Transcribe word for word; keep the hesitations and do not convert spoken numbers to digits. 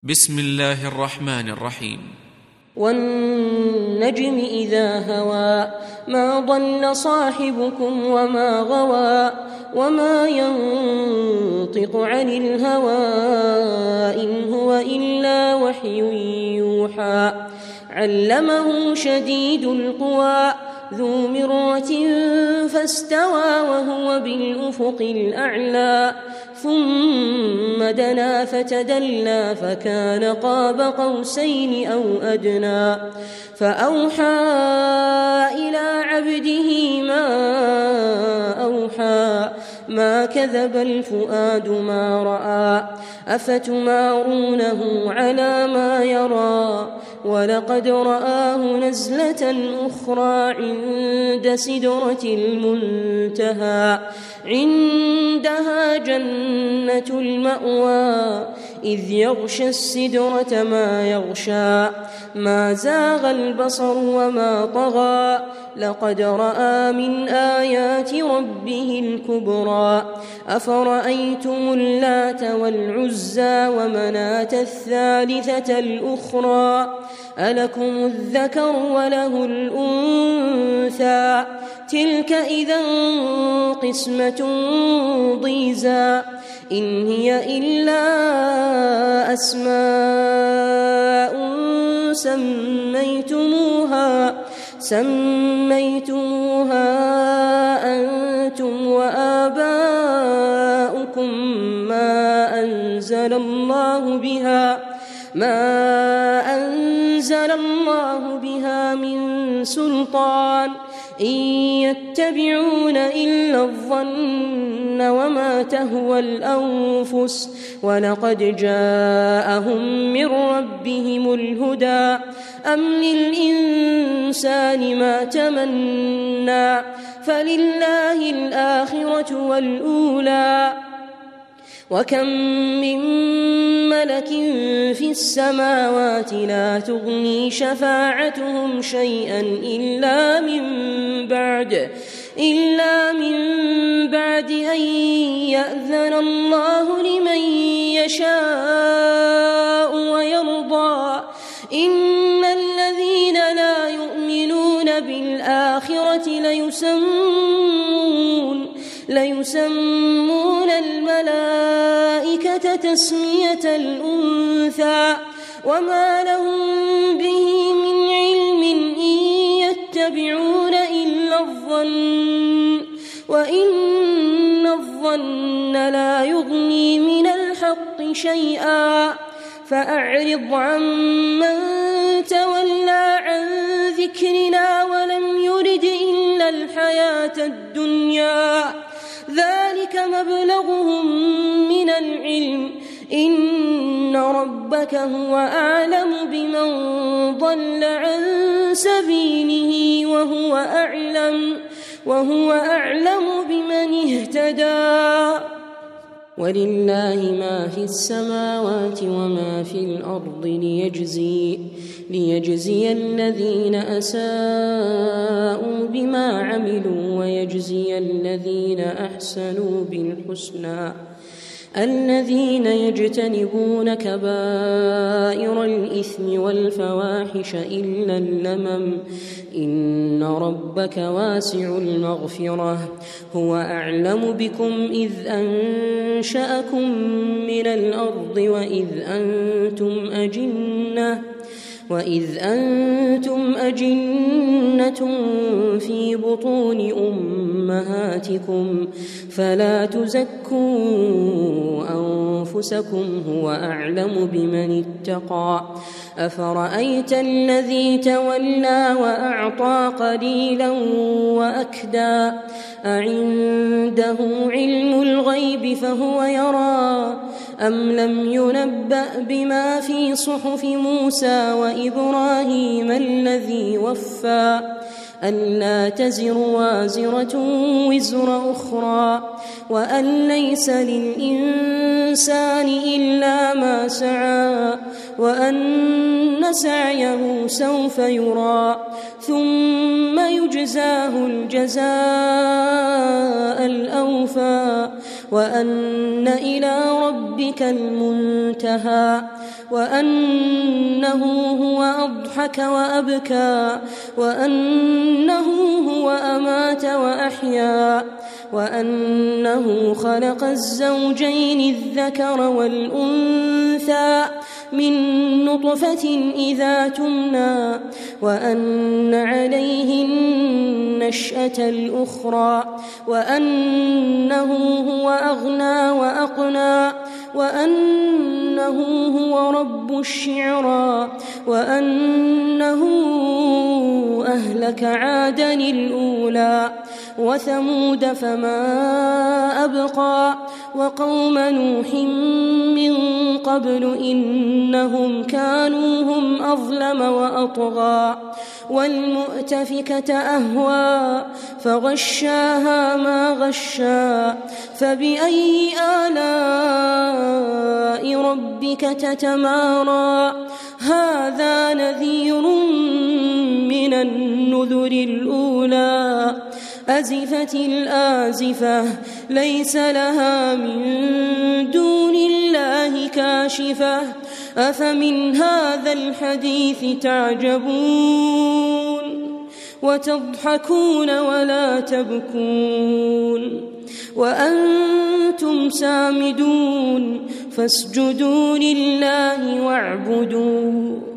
بسم الله الرحمن الرحيم. والنجم إذا هوى ما ضل صاحبكم وما غوى وما ينطق عن الهوى إن هو إلا وحي يوحى علمه شديد القوى ذو مرة فاستوى وهو بالأفق الأعلى ثم دنا فتدلى فكان قاب قوسين أو أدنى فأوحى إلى عبده ما أوحى ما كذب الفؤاد ما رأى أفتمارونه على ما يرى ولقد رآه نزلة أخرى عند سدرة المنتهى عندها جنة المأوى إذ يغشى السدرة ما يغشى ما زاغ البصر وما طغى لقد رأى من آيات ربه الكبرى أفرأيتم اللات والعزى ومناة الثالثة الأخرى ألكم الذكر وله الأنثى تلك إذا قسمة ضيزى إن هي إلا أسماء سميتموها سميتموها أنتم وآباؤكم ما أنزل الله بها ما أنزل الله بها من سلطان إن يتبعون إلا الظن وما تهوى الأنفس ولقد جاءهم من ربهم الهدى أم للإنسان ما تمنى فلله الآخرة والأولى وكم من ملك في السماوات لا تغني شفاعتهم شيئا إلا من بعد إلا من بعد أن يأذن الله لمن يشاء ويرضى إن الذين لا يؤمنون بالآخرة ليسمون ليسمون الملائكة تسمية الأنثى وما لهم به من علم إن يتبعون إلا الظن وإن الظن لا يغني من الحق شيئا فأعرض عمن تولى عن ذكرنا ولم يرد إلا الحياة الدنيا ذلك مبلغهم من العلم إن ربك هو أعلم بمن ضل عن سبيله وهو أعلم وهو أعلم بمن اهتدى ولله ما في السماوات وما في الأرض ليجزي, ليجزي الذين أساءوا بما عملوا ويجزي الذين أحسنوا بالحسنى الذين يجتنبون كبائر الإثم والفواحش إلا اللمم إن ربك واسع المغفرة هو أعلم بكم إذ أنشأكم من الأرض وإذ أنتم أجنة وإذ أنتم أجنة في بطون أمهاتكم فلا تزكوا أنفسكم هو أعلم بمن اتقى أفرأيت الذي تولى وأعطى قليلا وأكدى أعنده علم الغيب فهو يرى أم لم ينبأ بما في صحف موسى وإبراهيم الذي وفى ألا تزر وازرة وزر أخرى وأن ليس للإنسان إلا ما سعى وأن سعيه سوف يرى ثم يجزاه الجزاء الأوفى وأن إلى ربك المنتهى وأنه هو أضحك وأبكى وأنه هو أمات وأحيا وأنه خلق الزوجين الذكر والأنثى من نطفة إذا تمنى وأن عليه النشأة الأخرى وأنه هو أغنى وأقنى وأنه هو رب الشعرى وأنه أهلك عادا الأولى وثمود فما أبقى وقوم نوح من قبل إنهم كانوا هم أظلم وأطغى والمؤتفكة أهوى فغشاها ما غشا فبأي آلاء ربك تتمارى هذا نذير من النذر الأولى أزفت الآزفة ليس لها من دون الله كاشفة أفمن هذا الحديث تعجبون وتضحكون ولا تبكون وأنتم سامدون فاسجدوا لله واعبدوا